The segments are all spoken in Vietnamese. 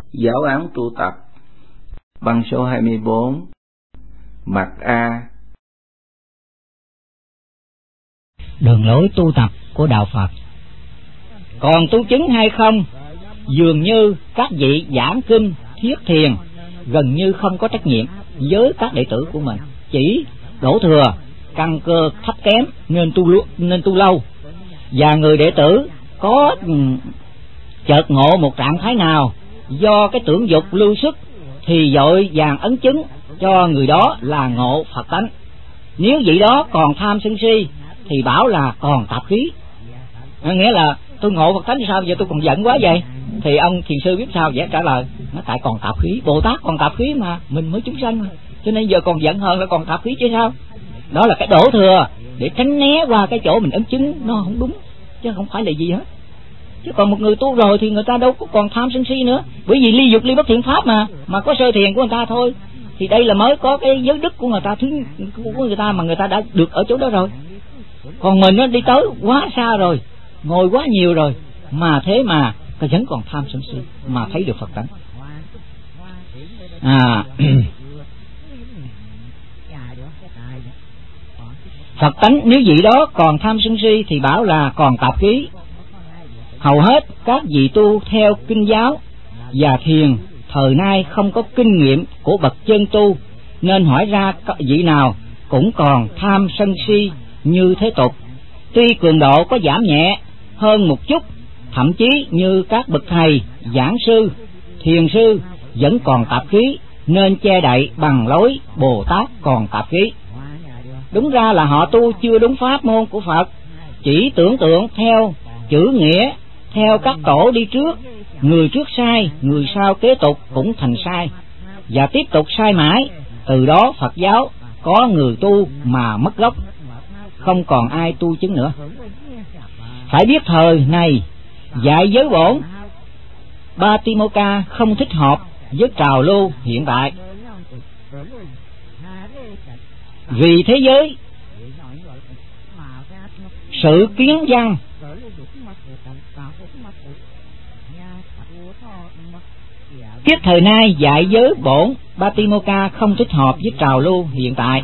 Giáo án tu tập, băng số 24, mặt A. Đường lối tu tập của Đạo Phật. Còn tu chứng hay không, dường như các vị giảng kinh thiết thiền gần như không có trách nhiệm với các đệ tử của mình, chỉ đổ thừa căn cơ thấp kém nên tu lâu, và người đệ tử có chợt ngộ một trạng thái nào do cái tưởng dục lưu xuất thì vội vàng ấn chứng cho người đó là ngộ Phật tánh. Nếu vị đó còn tham sân si thì bảo là còn tạp khí. Nghĩa là tôi ngộ Phật tánh sao giờ tôi còn giận quá vậy? Thì ông thiền sư biết sao vậy? Trả lời nó tại còn tạp khí. Bồ Tát còn tạp khí mà, mình mới chúng sanh mà, cho nên giờ còn giận hơn là còn tạp khí chứ sao. Đó là cái đổ thừa để tránh né qua cái chỗ mình ấn chứng nó không đúng, chứ không phải là gì hết. Chứ còn một người tu rồi thì người ta đâu có còn tham sân si nữa, bởi vì ly dục ly bất thiện pháp mà có sơ thiền của người ta thôi. Thì đây là mới có cái giới đức của người ta, thứ của người ta mà người ta đã được ở chỗ đó rồi. Còn mình nó đi tới quá xa rồi, ngồi quá nhiều rồi, mà thế mà vẫn còn tham sân si mà thấy được Phật tánh. Phật tánh nếu vị đó còn tham sân si thì bảo là còn tạp khí. Hầu hết các vị tu theo kinh giáo và thiền thời nay không có kinh nghiệm của bậc chân tu, nên hỏi ra vị nào cũng còn tham sân si như thế tục. Tuy cường độ có giảm nhẹ hơn một chút, thậm chí như các bậc thầy, giảng sư, thiền sư vẫn còn tạp khí, nên che đậy bằng lối Bồ Tát còn tạp khí. Đúng ra là họ tu chưa đúng pháp môn của Phật, chỉ tưởng tượng theo chữ nghĩa, theo các tổ đi trước, người trước sai, người sau kế tục cũng thành sai, và tiếp tục sai mãi. Từ đó Phật giáo có người tu mà mất gốc, không còn ai tu chứng nữa. Phải biết thời này dạy giới bổn Patimokkha không thích hợp với trào lưu hiện tại. Vì thế giới sự kiến văn kiếp thời nay dạy giới bổn Patimokkha không thích hợp với trào lưu hiện tại.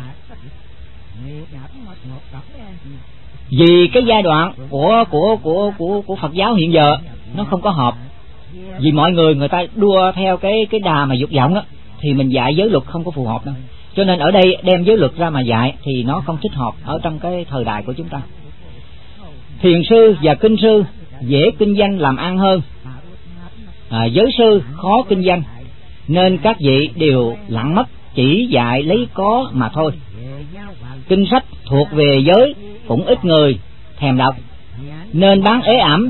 Vì cái giai đoạn của Phật giáo hiện giờ nó không có hợp. Vì mọi người ta đua theo cái đà mà dục vọng á, thì mình dạy giới luật không có phù hợp đâu. Cho nên ở đây đem giới luật ra mà dạy thì nó không thích hợp ở trong cái thời đại của chúng ta. Thiền sư và kinh sư dễ kinh doanh làm ăn hơn, giới sư khó kinh doanh, nên các vị đều lặng mất, chỉ dạy lấy có mà thôi. Kinh sách thuộc về giới cũng ít người thèm đọc, nên bán ế ẩm.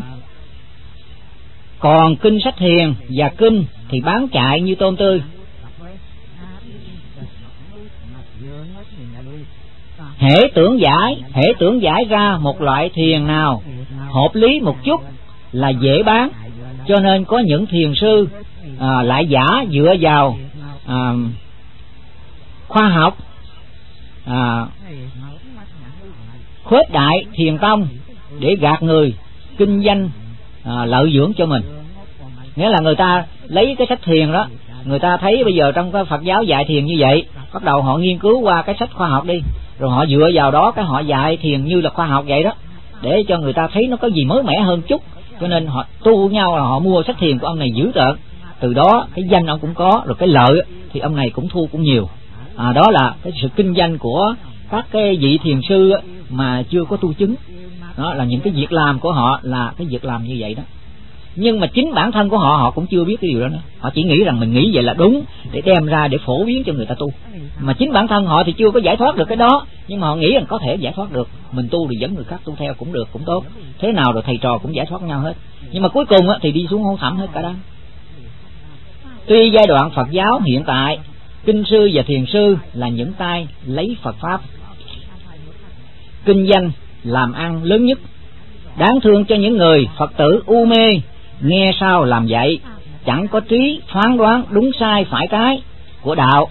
Còn kinh sách thiền và kinh thì bán chạy như tôm tươi. Hễ tưởng giải ra một loại thiền nào hợp lý một chút là dễ bán, cho nên có những thiền sư lại giả dựa vào khoa học khuếch đại thiền tông để gạt người kinh doanh lợi dưỡng cho mình. Nghĩa là người ta lấy cái sách thiền đó, người ta thấy bây giờ trong cái Phật giáo dạy thiền như vậy, bắt đầu họ nghiên cứu qua cái sách khoa học đi, rồi họ dựa vào đó cái họ dạy thiền như là khoa học vậy đó, để cho người ta thấy nó có gì mới mẻ hơn chút. Cho nên họ tu nhau là họ mua sách thiền của ông này dữ tợn, từ đó cái danh ông cũng có, rồi cái lợi thì ông này cũng thu cũng nhiều. Đó là cái sự kinh doanh của các cái vị thiền sư mà chưa có tu chứng. Đó là những cái việc làm của họ là cái việc làm như vậy đó. Nhưng mà chính bản thân của họ cũng chưa biết cái điều đó nữa. Họ chỉ nghĩ rằng mình nghĩ vậy là đúng để đem ra để phổ biến cho người ta tu. Mà chính bản thân họ thì chưa có giải thoát được cái đó, nhưng mà họ nghĩ rằng có thể giải thoát được. Mình tu thì dẫn người khác tu theo cũng được, cũng tốt. Thế nào rồi thầy trò cũng giải thoát nhau hết. Nhưng mà cuối cùng thì đi xuống hố thẳm hết cả đám. Tuy giai đoạn Phật giáo hiện tại, kinh sư và thiền sư là những tay lấy Phật Pháp kinh doanh làm ăn lớn nhất. Đáng thương cho những người Phật tử u mê, nghe sao làm vậy, chẳng có trí phán đoán đúng sai phải trái của đạo,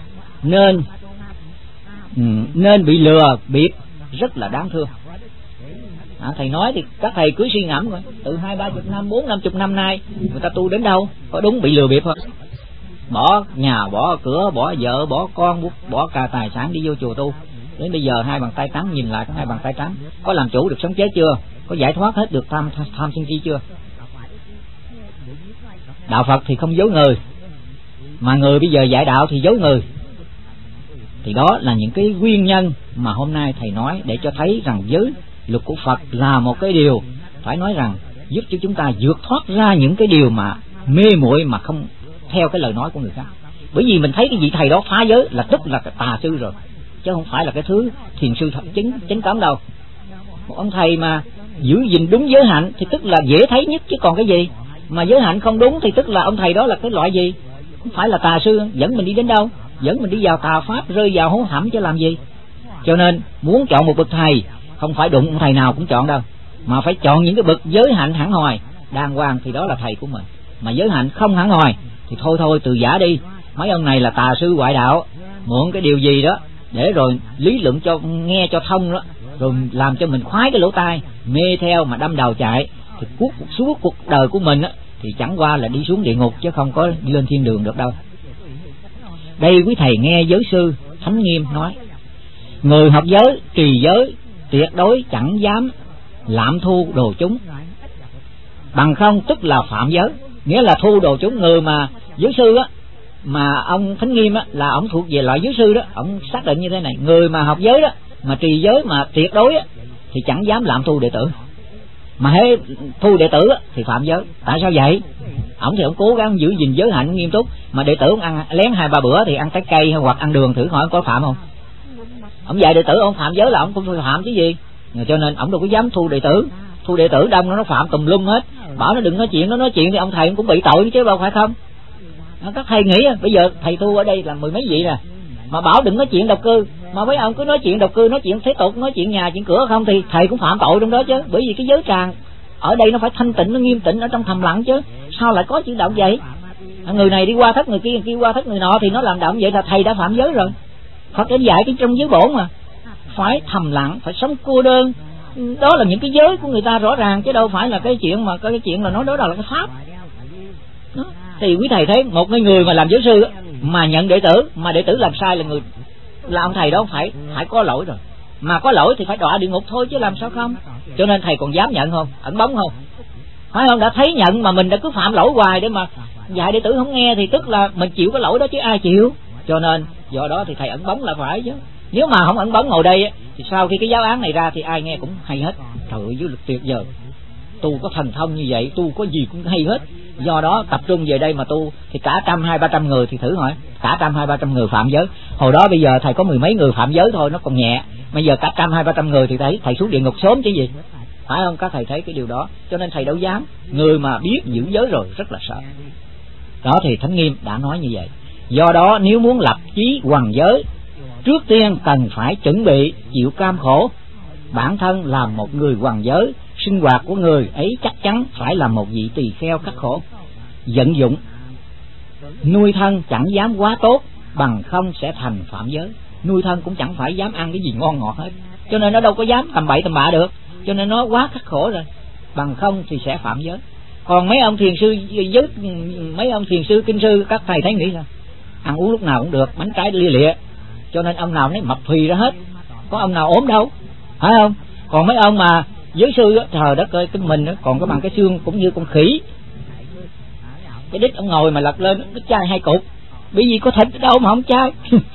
nên bị lừa bịp rất là đáng thương. Thầy nói thì các thầy cứ suy ngẫm coi, từ 20-30 năm, 40-50 năm nay người ta tu đến đâu, có đúng bị lừa bịp không? bỏ nhà, bỏ cửa, bỏ vợ, bỏ con, bỏ cả tài sản đi vô chùa tu. Đến bây giờ hai bàn tay trắng, nhìn lại có hai bàn tay trắng, có làm chủ được sống chết chưa? Có giải thoát hết được tham sân si chưa? Đạo Phật thì không giấu người, mà người bây giờ dạy đạo thì giấu người. Thì đó là những cái nguyên nhân mà hôm nay thầy nói để cho thấy rằng giới luật của Phật là một cái điều phải nói rằng giúp cho chúng ta vượt thoát ra những cái điều mà mê muội mà không theo cái lời nói của người khác. Bởi vì mình thấy cái vị thầy đó phá giới là tức là cái tà sư rồi, chứ không phải là cái thứ thiền sư chánh cấm đâu. Một ông thầy mà giữ gìn đúng giới hạnh thì tức là dễ thấy nhất, chứ còn cái gì mà giới hạnh không đúng thì tức là ông thầy đó là cái loại gì? Không phải là tà sư, dẫn mình đi đến đâu? Dẫn mình đi vào tà pháp, rơi vào hố hẩm chứ làm gì. Cho nên muốn chọn một bậc thầy không phải đụng ông thầy nào cũng chọn đâu, mà phải chọn những cái bậc giới hạnh hẳn hòi đàng hoàng thì đó là thầy của mình. Mà giới hạnh không hẳn hòi thì thôi từ giả đi. Mấy ông này là tà sư ngoại đạo, mượn cái điều gì đó để rồi lý luận cho nghe cho thông đó, rồi làm cho mình khoái cái lỗ tai, mê theo mà đâm đầu chạy, thì suốt cuộc đời của mình á thì chẳng qua là đi xuống địa ngục chứ không có đi lên thiên đường được đâu. Đây quý thầy nghe giới sư Thánh Nghiêm nói: người học giới, trì giới tuyệt đối chẳng dám lạm thu đồ chúng, bằng không tức là phạm giới. Nghĩa là thu đồ chúng. Người mà giới sư á, mà ông Thánh Nghiêm á là ông thuộc về loại giới sư đó, ông xác định như thế này: người mà học giới đó mà trì giới mà tuyệt đối á thì chẳng dám lạm thu đệ tử, mà hễ thu đệ tử á thì phạm giới. Tại sao vậy? Ông thì ông cố gắng giữ gìn giới hạnh nghiêm túc, mà đệ tử ông ăn lén 2-3 bữa thì ăn trái cây hoặc ăn đường, thử hỏi ông có phạm không? Ông dạy đệ tử ông phạm giới là ông cũng phải phạm chứ gì. Cho nên ông đâu có dám thu đệ tử. Thu đệ tử đông nó phạm tùm lum hết, bảo nó đừng nói chuyện, nó nói chuyện thì ông thầy cũng bị tội chứ đâu phải không. Các thầy nghĩ bây giờ thầy thu ở đây là mười mấy vị nè, mà bảo đừng nói chuyện độc cư, mà mấy ông cứ nói chuyện độc cư, nói chuyện thế tục, nói chuyện nhà chuyện cửa không thì thầy cũng phạm tội trong đó chứ. Bởi vì cái giới tràng ở đây nó phải thanh tịnh, nó nghiêm tịnh ở trong thầm lặng chứ, sao lại có chuyện động vậy? Người này đi qua thất người kia qua thất người nọ thì nó làm động vậy là thầy đã phạm giới rồi. Phật đã dạy cái trong giới bổn mà phải thầm lặng, phải sống cô đơn. Đó là những cái giới của người ta rõ ràng, chứ đâu phải là cái chuyện mà cái chuyện là nói đó là cái pháp đó. Thì quý thầy thấy một người mà làm giới sư mà nhận đệ tử, mà đệ tử làm sai là ông thầy đó phải có lỗi rồi, mà có lỗi thì phải đọa địa ngục thôi chứ làm sao không. Cho nên thầy còn dám nhận không, ẩn bóng không? Phải không? Đã thấy nhận mà mình đã cứ phạm lỗi hoài để mà dạy đệ tử không nghe thì tức là mình chịu cái lỗi đó chứ ai chịu. Cho nên do đó thì thầy ẩn bóng là phải chứ. Nếu mà không ẩn bóng ngồi đây thì sau khi cái giáo án này ra thì ai nghe cũng hay hết. Trời ơi, giới luật tuyệt vời, tu có thần thông như vậy, tu có gì cũng hay hết. Do đó tập trung về đây mà tu thì cả 100-200-300 người thì thử hỏi, cả 100-200-300 người phạm giới. Hồi đó bây giờ thầy có mười mấy người phạm giới thôi nó còn nhẹ, bây giờ cả 100-200-300 người thì thầy xuống địa ngục sớm chứ gì. Phải không? Các thầy thấy cái điều đó, cho nên thầy đâu dám. Người mà biết giữ giới rồi rất là sợ. Đó thì Thánh Nghiêm đã nói như vậy. Do đó nếu muốn lập chí hoằng giới, trước tiên cần phải chuẩn bị chịu cam khổ. Bản thân làm một người hoằng giới, sinh hoạt của người ấy chắc chắn phải là một vị tỳ kheo khắc khổ, vận dụng nuôi thân chẳng dám quá tốt, bằng không sẽ thành phạm giới. Nuôi thân cũng chẳng phải dám ăn cái gì ngon ngọt hết, cho nên nó đâu có dám tầm bậy tầm bạ được, cho nên nó quá khắc khổ rồi, bằng không thì sẽ phạm giới. Còn mấy ông thiền sư giới, mấy ông thiền sư kinh sư các thầy thấy nghĩ là ăn uống lúc nào cũng được, bánh trái lia lịa, cho nên ông nào nấy mập phì ra hết, có ông nào ốm đâu, phải không? Còn mấy ông mà giới sư á, trời đất ơi, cái mình á, còn có bằng cái xương cũng như con khỉ. Cái đít ông ngồi mà lật lên nó chai 2 cục, bởi vì có thịt đâu mà không chai.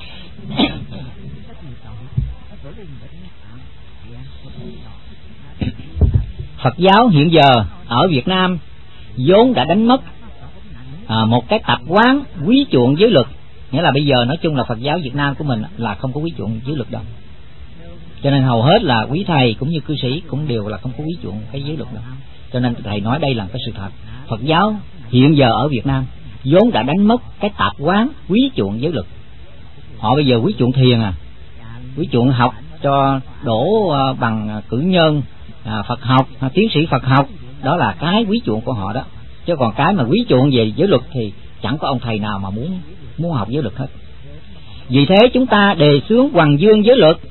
Phật giáo hiện giờ ở Việt Nam vốn đã đánh mất một cái tập quán quý chuộng giới luật. Nghĩa là bây giờ nói chung là Phật giáo Việt Nam của mình là không có quý chuộng giới luật đâu. Cho nên hầu hết là quý thầy cũng như cư sĩ cũng đều là không có quý chuộng cái giới luật đâu. Cho nên thầy nói đây là cái sự thật. Phật giáo hiện giờ ở Việt Nam vốn đã đánh mất cái tập quán quý chuộng giới luật. Họ bây giờ quý chuộng thiền quý chuộng học cho đổ bằng cử nhân Phật học, tiến sĩ Phật học, đó là cái quý chuộng của họ đó. Chứ còn cái mà quý chuộng về giới luật thì chẳng có ông thầy nào mà muốn học giới luật hết. Vì thế chúng ta đề xướng hoằng dương giới luật,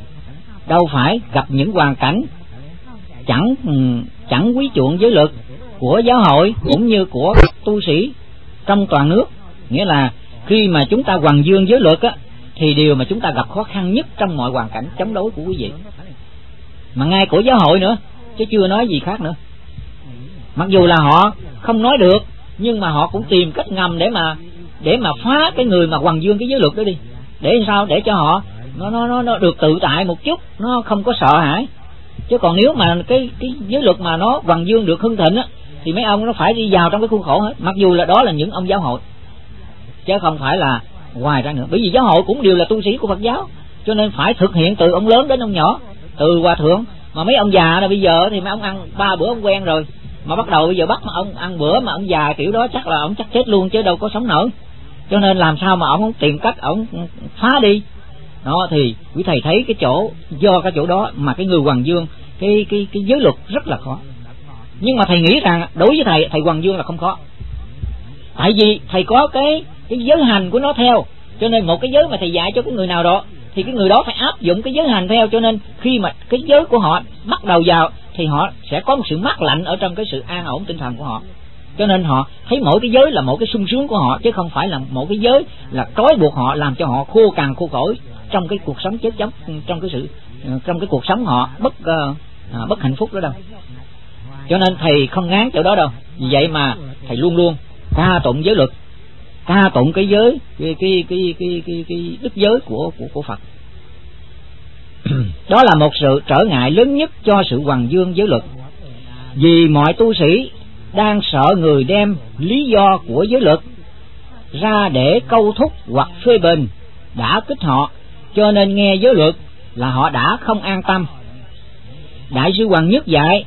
đâu phải gặp những hoàn cảnh chẳng quý chuộng giới luật của giáo hội cũng như của tu sĩ trong toàn nước. Nghĩa là khi mà chúng ta hoằng dương giới luật á, thì điều mà chúng ta gặp khó khăn nhất trong mọi hoàn cảnh chống đối của quý vị, mà ngay của giáo hội nữa, chứ chưa nói gì khác nữa. Mặc dù là họ không nói được, nhưng mà họ cũng tìm cách ngầm để mà phá cái người mà hoằng dương cái giới luật đó đi, để sao, để cho họ nó được tự tại một chút, nó không có sợ hãi. Chứ còn nếu mà cái giới luật mà nó hoằng dương được hưng thịnh á, thì mấy ông nó phải đi vào trong cái khuôn khổ hết, mặc dù là đó là những ông giáo hội, chứ không phải là ngoài ra nữa. Bởi vì giáo hội cũng đều là tu sĩ của Phật giáo, cho nên phải thực hiện từ ông lớn đến ông nhỏ, từ hòa thượng. Mà mấy ông già là bây giờ thì mấy ông ăn 3 bữa ông quen rồi, mà bắt đầu bây giờ bắt mà ông ăn bữa mà ông già kiểu đó chắc là ông chắc chết luôn chứ đâu có sống nổi. Cho nên làm sao mà ông tìm cách ông phá đi đó. Thì quý thầy thấy cái chỗ, do cái chỗ đó mà cái người hoằng dương cái giới luật rất là khó. Nhưng mà thầy nghĩ rằng đối với thầy hoằng dương là không khó, tại vì thầy có cái giới hành của nó theo. Cho nên một cái giới mà thầy dạy cho cái người nào đó thì cái người đó phải áp dụng cái giới hành theo. Cho nên khi mà cái giới của họ bắt đầu vào thì họ sẽ có một sự mát lạnh ở trong cái sự an ổn tinh thần của họ. Cho nên họ thấy mỗi cái giới là một cái sung sướng của họ, chứ không phải là một cái giới là trói buộc họ, làm cho họ khô cằn khô cỏi trong cái cuộc sống chết chóc, trong cái cuộc sống họ bất hạnh phúc đó đâu. Cho nên thầy không ngán chỗ đó đâu. Vì vậy mà thầy luôn luôn ca tụng giới luật, ca tụng cái giới, cái đức giới của Phật. Đó là một sự trở ngại lớn nhất cho sự hoằng dương giới luật. Vì mọi tu sĩ đang sợ người đem lý do của giới luật ra để câu thúc hoặc phê bình đã kích họ, cho nên nghe giới luật là họ đã không an tâm. Đại sư Hoàng Nhất dạy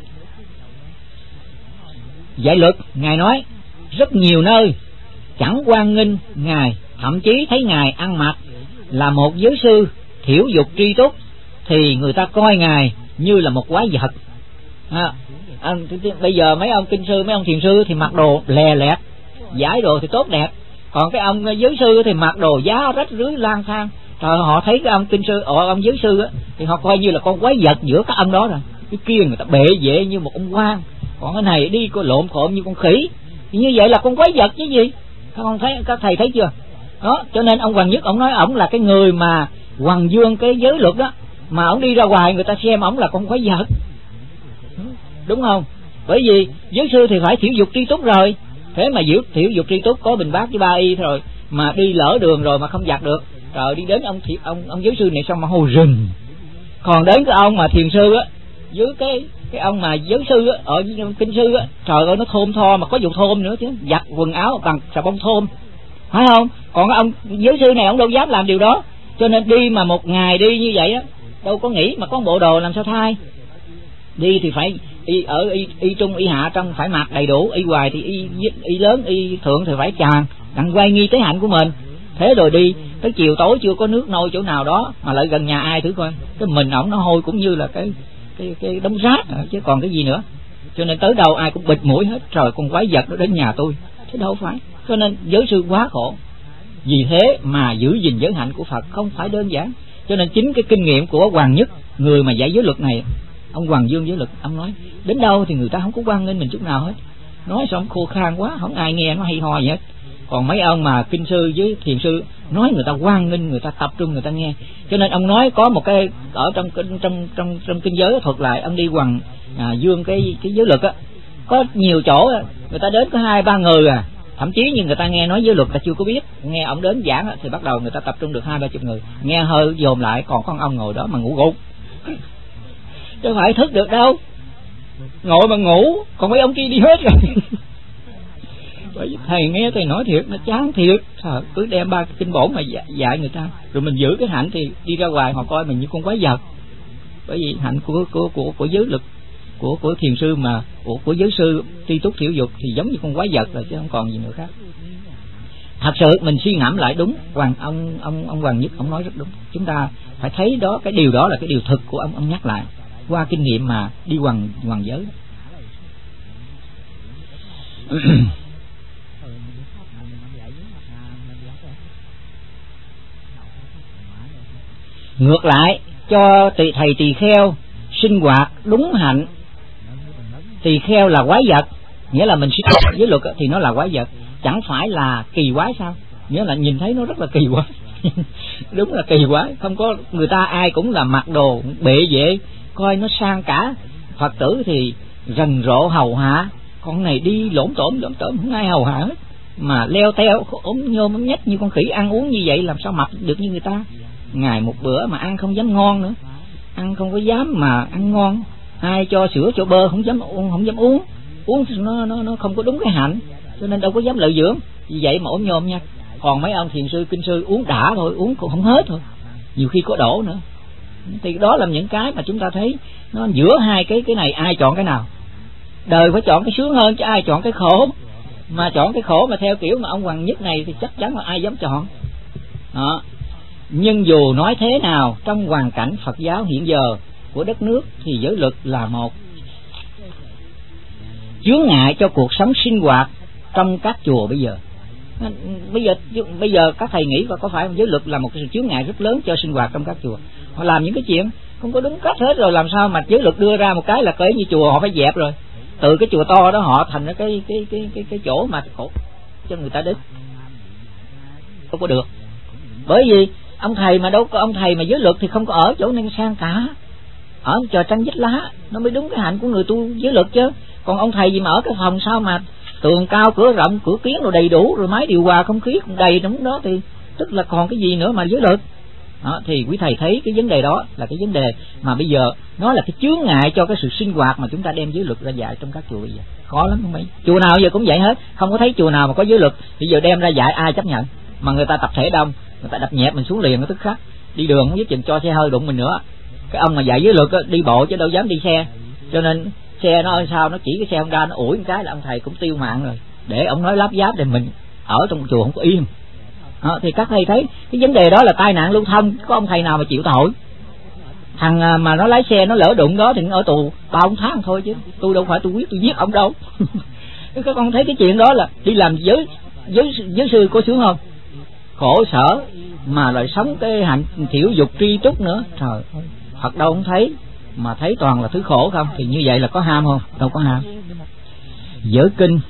luật, Ngài nói rất nhiều nơi chẳng hoan nghênh Ngài, thậm chí thấy Ngài ăn mặc là một giới sư thiểu dục tri túc thì người ta coi Ngài như là một quái vật. Bây giờ mấy ông kinh sư, mấy ông thiền sư thì mặc đồ lè lẹt, giải đồ thì tốt đẹp, còn cái ông giới sư thì mặc đồ giá rách rưới lang thang. Trời, họ thấy cái ông kinh sư, ông giới sư á, thì họ coi như là con quái vật giữa các ông đó rồi. Cái kia người ta bệ vệ như một ông quan, còn cái này đi có lộn khộm như con khỉ, thì như vậy là con quái vật chứ gì. Các thầy thấy chưa đó. Cho nên ông Hoàng Nhất ông nói ổng là cái người mà hoằng dương cái giới luật đó, mà ổng đi ra ngoài người ta xem ổng là con quái vật, đúng không? Bởi vì giới sư thì phải thiểu dục tri túc rồi, thế mà giữ thiểu dục tri túc có bình bát với 3 y rồi mà đi lỡ đường rồi mà không giặt được, trời, đi đến ông giới sư này xong mà hôi rừng. Còn đến cái ông mà thiền sư á, dưới cái ông mà giới sư á, ở kinh sư á, trời ơi nó thơm tho, mà có dùng thơm nữa chứ, giặt quần áo bằng xà bông thơm, phải không? Còn cái ông giới sư này ông đâu dám làm điều đó. Cho nên đi mà một ngày đi như vậy á, đâu có nghĩ mà có bộ đồ làm sao thay. Đi thì phải y trung y hạ trong phải mặc đầy đủ, y hoài thì y lớn y thượng thì phải tràn đặng quay nghi tế hạnh của mình. Thế rồi đi tới chiều tối chưa có nước nôi chỗ nào đó mà lại gần nhà ai thử coi, cái mình ổng nó hôi cũng như là cái đống rác chứ còn cái gì nữa. Cho nên tới đâu ai cũng bịt mũi hết, trời con quái vật nó đến nhà tôi, thế đâu phải. Cho nên giới sư quá khổ. Vì thế mà giữ gìn giới hạnh của Phật không phải đơn giản. Cho nên chính cái kinh nghiệm của Hoàng Nhất, người mà dạy giới luật này, ông Hoàng Dương giới luật, ông nói đến đâu thì người ta không có hoan nghênh mình chút nào hết, nói xong khô khan quá, không ai nghe nó hay ho gì hết. Còn mấy ông mà kinh sư với thiền sư nói người ta hoan nghênh, người ta tập trung người ta nghe. Cho nên ông nói có một cái ở trong kinh giới thuật lại, ông đi hoằng dương cái giới luật á, có nhiều chỗ người ta đến có 2-3 người thậm chí như người ta nghe nói giới luật ta chưa có biết, nghe ông đến giảng thì bắt đầu người ta tập trung được 20-30 người, nghe hơi dồn lại còn con ông ngồi đó mà ngủ gục chứ phải thức được đâu, ngồi mà ngủ, còn mấy ông kia đi hết rồi. Bởi vì thầy nghe thầy nói thiệt, nó chán thiệt. Cứ đem 3 kinh bổn mà dạy người ta, rồi mình giữ cái hạnh thì đi ra ngoài họ coi mình như con quái vật. Bởi vì hạnh của giới lực, của thiền sư mà của giới sư tri túc thiểu dục thì giống như con quái vật rồi chứ không còn gì nữa khác. Thật sự mình suy ngẫm lại đúng, ông Hoàng Nhất ông nói rất đúng. Chúng ta phải thấy đó, cái điều đó là cái điều thực của ông nhắc lại qua kinh nghiệm mà đi hoằng giới. Ngược lại cho thầy tỳ kheo sinh hoạt đúng hạnh, tỳ kheo là quái vật, nghĩa là mình suy giới luật thì nó là quái vật, chẳng phải là kỳ quái sao? Nghĩa là nhìn thấy nó rất là kỳ quái. Đúng là kỳ quái, không có người ta ai cũng là mặc đồ bệ vệ, coi nó sang cả. Phật tử thì rần rộ hầu hạ, con này đi lổn tổm không ai hầu hạ hết, mà leo teo ốm nhôm ốm nhách như con khỉ, ăn uống như vậy làm sao mập được như người ta. Ngày một bữa mà ăn không dám ngon nữa, ăn không có dám mà ăn ngon, ai cho sữa cho bơ không dám uống nó không có đúng cái hạnh, cho nên đâu có dám lợi dưỡng, vì vậy mà ốm nhôm nha. Còn mấy ông thiền sư kinh sư uống đã thôi, uống cũng không hết thôi, nhiều khi có đổ nữa. Thì đó là những cái mà chúng ta thấy nó giữa hai cái này ai chọn cái nào? Đời phải chọn cái sướng hơn chứ ai chọn cái khổ. Mà chọn cái khổ mà theo kiểu mà ông Hoàng Nhất này thì chắc chắn là ai dám chọn đó. Nhưng dù nói thế nào, trong hoàn cảnh Phật giáo hiện giờ của đất nước thì giới luật là một chướng ngại cho cuộc sống sinh hoạt trong các chùa bây giờ. Bây giờ các thầy nghĩ có phải giới luật là một cái chướng ngại rất lớn cho sinh hoạt trong các chùa? Họ làm những cái chuyện không có đúng cách hết rồi, làm sao mà giới luật đưa ra một cái là cỡ như chùa họ phải dẹp rồi. Từ cái chùa to đó họ thành cái chỗ mà khổ cho người ta đến, không có được. Bởi vì ông thầy mà đâu có ông thầy mà giới luật thì không có ở chỗ nên sang cả, ở trò tranh vách lá nó mới đúng cái hạnh của người tu giới luật chứ. Còn ông thầy gì mà ở cái phòng sao mà tường cao cửa rộng cửa kiến rồi đầy đủ rồi máy điều hòa không khí cũng đầy trong đó thì tức là còn cái gì nữa mà giới luật đó. Thì quý thầy thấy cái vấn đề đó là cái vấn đề mà bây giờ nó là cái chướng ngại cho cái sự sinh hoạt mà chúng ta đem giới luật ra dạy trong các chùa bây giờ khó lắm không mấy. Chùa nào giờ cũng vậy hết, không có thấy chùa nào mà có giới luật bây giờ đem ra dạy ai chấp nhận. Mà người ta tập thể đông, người ta đập nhẹp mình xuống liền nó tức khắc, đi đường không biết chừng cho xe hơi đụng mình nữa. Cái ông mà dạy giới luật đi bộ chứ đâu dám đi xe, cho nên xe nó sao nó chỉ cái xe Honda nó ủi một cái là ông thầy cũng tiêu mạng rồi, để ông nói láp giáp thì mình ở trong chùa không có yên. Thì các thầy thấy cái vấn đề đó là tai nạn lưu thông, có ông thầy nào mà chịu tội. Thằng mà nó lái xe nó lỡ đụng đó thì nó ở tù 3 tháng thôi, chứ tôi đâu phải tôi quyết tôi giết ông đâu. Các con thấy cái chuyện đó là đi làm giới sư có sướng không? Khổ sở mà lại sống cái hạnh thiểu dục tri túc nữa, trời ơi, Phật đâu không thấy, mà thấy toàn là thứ khổ không, thì như vậy là có ham không? Đâu có ham. Giới kinh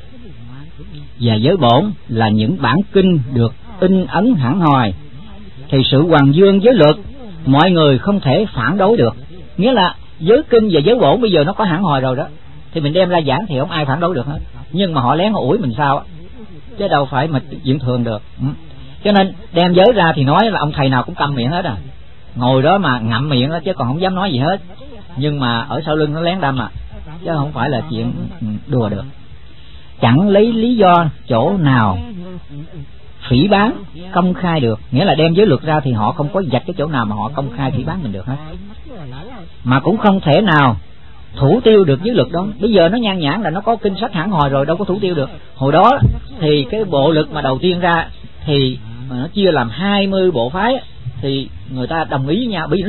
và giới bổn là những bản kinh được in ấn hẳn hoài, thì sự hoàng dương giới luật mọi người không thể phản đối được. Nghĩa là giới kinh và giới bổn bây giờ nó có hẳn hoài rồi đó, thì mình đem ra giảng thì không ai phản đối được hết. Nhưng mà họ lén họ ủi mình sao chứ đâu phải mà chuyện thường được. Cho nên đem giới ra thì nói là ông thầy nào cũng câm miệng hết ngồi đó mà ngậm miệng đó chứ còn không dám nói gì hết. Nhưng mà ở sau lưng nó lén đâm chứ không phải là chuyện đùa được. Chẳng lấy lý do chỗ nào phỉ báng công khai được, nghĩa là đem giới luật ra thì họ không có vạch cái chỗ nào mà họ công khai phỉ báng mình được hết, mà cũng không thể nào thủ tiêu được giới luật đó. Bây giờ nó nhan nhản là nó có kinh sách hẳn hồi rồi, đâu có thủ tiêu được. Hồi đó thì cái bộ luật mà đầu tiên ra thì nó chia làm 20 bộ phái, thì người ta đồng ý với nhau. Bây giờ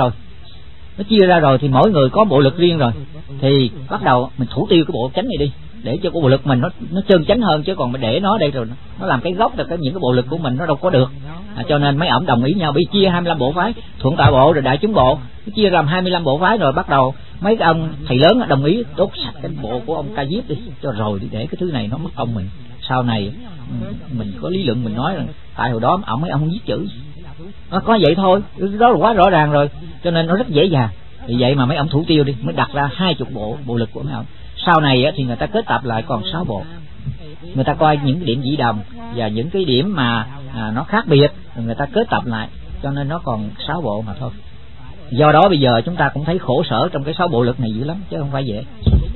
nó chia ra rồi thì mỗi người có bộ luật riêng rồi, thì bắt đầu mình thủ tiêu cái bộ chánh này đi để cho cái bộ luật mình nó chân chánh hơn, chứ còn mà để nó đây rồi nó làm cái gốc được những cái bộ luật của mình nó đâu có được. Cho nên mấy ổng đồng ý nhau, bị chia 25 bộ phái, thuận tạ bộ rồi đại chúng bộ, nó chia làm 25 bộ phái rồi bắt đầu mấy cái ông thầy lớn đồng ý đốt sạch cái bộ của ông Ca Diếp đi cho rồi, để cái thứ này nó mất công mình. Sau này mình có lý luận mình nói rằng tại hồi đó mấy ông không viết chữ, nó có vậy thôi, đó là quá rõ ràng rồi, cho nên nó rất dễ dàng. Vì vậy mà mấy ông thủ tiêu đi mới đặt ra 20 bộ luật của mấy ông. Sau này thì người ta kết tập lại còn 6 bộ. Người ta coi những cái điểm dị đồng và những cái điểm mà nó khác biệt rồi người ta kết tập lại, cho nên nó còn 6 bộ mà thôi. Do đó bây giờ chúng ta cũng thấy khổ sở trong cái 6 bộ luật này dữ lắm chứ không phải dễ.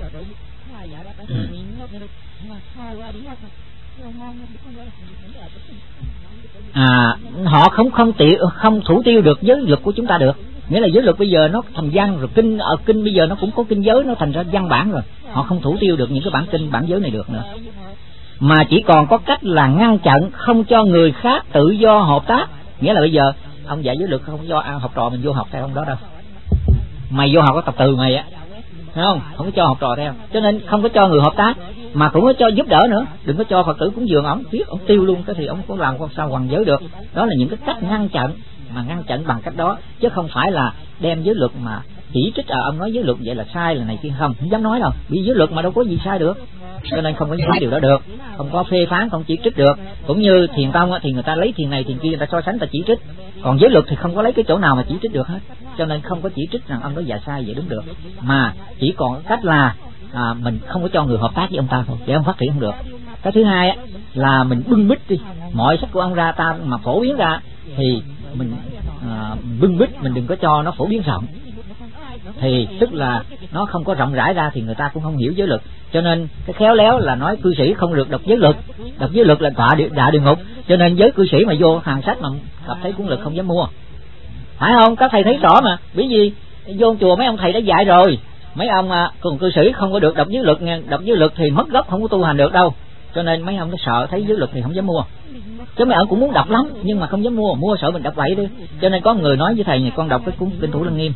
Họ không thủ tiêu được giới luật của chúng ta được. Nghĩa là giới luật bây giờ nó thành văn rồi, kinh bây giờ nó cũng có kinh giới, nó thành ra văn bản rồi. Họ không thủ tiêu được những cái bản kinh bản giới này được nữa, mà chỉ còn có cách là ngăn chặn không cho người khác tự do hợp tác. Nghĩa là bây giờ ông dạy giới luật không cho học trò mình vô học theo ông đó đâu, mày vô học có tập từ mày không có cho học trò theo, cho nên không có cho người hợp tác, mà cũng có cho giúp đỡ nữa. Đừng có cho Phật tử cúng dường ổng biết ổng tiêu luôn cái thì ổng có làm sao hoàng giới được. Đó là những cái cách ngăn chặn, mà ngăn chặn bằng cách đó, chứ không phải là đem giới luật mà chỉ trích ông nói giới luật vậy là sai là này kia, không dám nói đâu, vì giới luật mà đâu có gì sai được, cho nên không có nói điều đó được, không có phê phán, không chỉ trích được. Cũng như thiền tông thì người ta lấy thiền này thiền kia người ta so sánh, ta chỉ trích, còn giới luật thì không có lấy cái chỗ nào mà chỉ trích được hết, cho nên không có chỉ trích rằng ông đó dạy sai vậy đúng được, mà chỉ còn cách là mình không có cho người hợp tác với ông ta thôi, để ông phát triển không được. Cái thứ hai là mình bưng bít đi, mọi sách của ông ra ta mà phổ biến ra thì mình bưng bít, mình đừng có cho nó phổ biến rộng, thì tức là nó không có rộng rãi ra thì người ta cũng không hiểu giới luật. Cho nên cái khéo léo là nói cư sĩ không được đọc giới luật là đọa địa ngục, cho nên giới cư sĩ mà vô hàng sách mà gặp thấy cuốn luật không dám mua, phải không? Các thầy thấy rõ mà, bởi vì vô chùa mấy ông thầy đã dạy rồi, mấy ông cùng cư sĩ không có được đọc giới luật, đọc giới luật thì mất gốc, không có tu hành được đâu, cho nên mấy ông nó sợ thấy giới luật thì không dám mua. Chứ mấy ông cũng muốn đọc lắm nhưng mà không dám mua sợ mình đọc bậy đi. Cho nên có người nói với thầy này, con đọc cái cuốn kinh Thủ Lăng Nghiêm,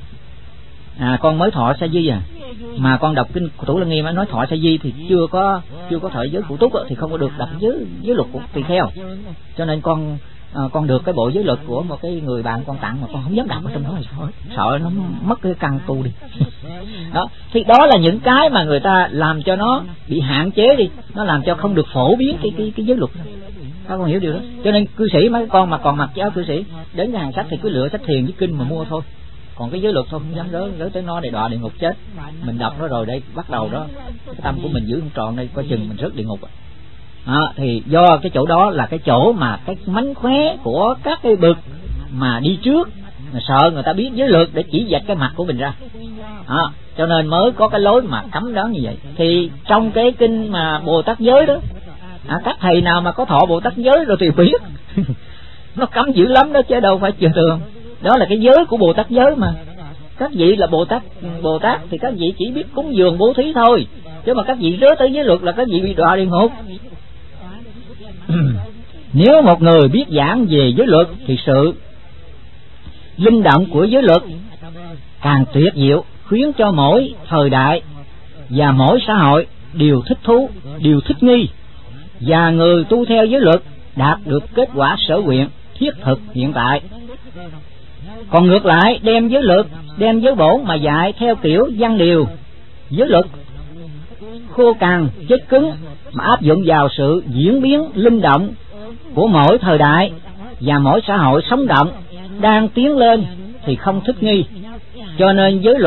con mới thọ sa di mà con đọc kinh Thủ Lăng Nghiêm nói thọ sa di thì chưa có thời giới phụ túc thì không có được đọc giới luật của tỳ kheo, cho nên con được cái bộ giới luật của một cái người bạn con tặng mà con không dám đọc ở trong đó, sợ nó mất cái căn tu đi. Đó thì đó là những cái mà người ta làm cho nó bị hạn chế đi, nó làm cho không được phổ biến cái giới luật. Các con hiểu điều đó. Cho nên cư sĩ mấy con mà còn mặc áo cư sĩ đến cái hàng sách thì cứ lựa sách thiền với kinh mà mua thôi, còn cái giới luật thôi không dám rớ tới nó để đọa địa ngục chết. Mình đọc nó rồi đây bắt đầu đó cái tâm của mình giữ không tròn đây, coi chừng mình rớt địa ngục. Thì do cái chỗ đó là cái chỗ mà cái mánh khóe của các cái bậc mà đi trước, mà sợ người ta biết giới luật để chỉ vạch cái mặt của mình ra, cho nên mới có cái lối mà cấm đoán như vậy. Thì trong cái kinh mà Bồ Tát giới đó, các thầy nào mà có thọ Bồ Tát giới rồi thì biết nó cấm dữ lắm đó chứ đâu phải chưa thường. Đó là cái giới của Bồ Tát giới mà. Các vị là Bồ Tát thì các vị chỉ biết cúng dường bố thí thôi, chứ mà các vị rớ tới giới luật là các vị bị đọa địa ngục. Nếu một người biết giảng về giới luật thì sự linh động của giới luật càng tuyệt diệu, khiến cho mỗi thời đại và mỗi xã hội đều thích thú, đều thích nghi, và người tu theo giới luật đạt được kết quả sở nguyện thiết thực hiện tại. Còn ngược lại, đem giới bổn mà dạy theo kiểu văn điều, giới luật khô cằn chết cứng mà áp dụng vào sự diễn biến linh động của mỗi thời đại và mỗi xã hội sống động đang tiến lên thì không thích nghi. Cho nên giới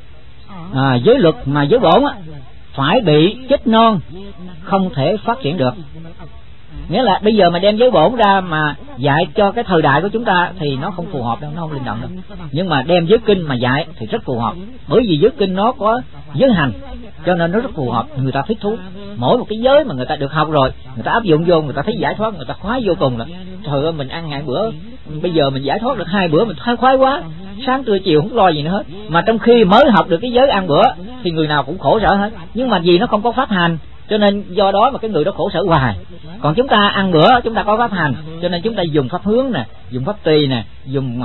luật mà giới bổn phải bị chết non, không thể phát triển được. Nghĩa là bây giờ mà đem giới bổn ra mà dạy cho cái thời đại của chúng ta thì nó không phù hợp đâu, nó không linh động đâu. Nhưng mà đem giới kinh mà dạy thì rất phù hợp, bởi vì giới kinh nó có giới hành, cho nên nó rất phù hợp, người ta thích thú. Mỗi một cái giới mà người ta được học rồi, người ta áp dụng vô, người ta thấy giải thoát, người ta khoái vô cùng. Là trời ơi, mình ăn ngàn bữa, bây giờ mình giải thoát được 2 bữa mình thấy khoái quá, sáng trưa chiều không lo gì nữa hết. Mà trong khi mới học được cái giới ăn bữa thì người nào cũng khổ sở hết, nhưng mà vì nó không có pháp hành, cho nên do đó mà cái người đó khổ sở hoài. Còn chúng ta ăn bữa chúng ta có pháp hành, cho nên chúng ta dùng pháp hướng nè, dùng pháp tỳ nè, dùng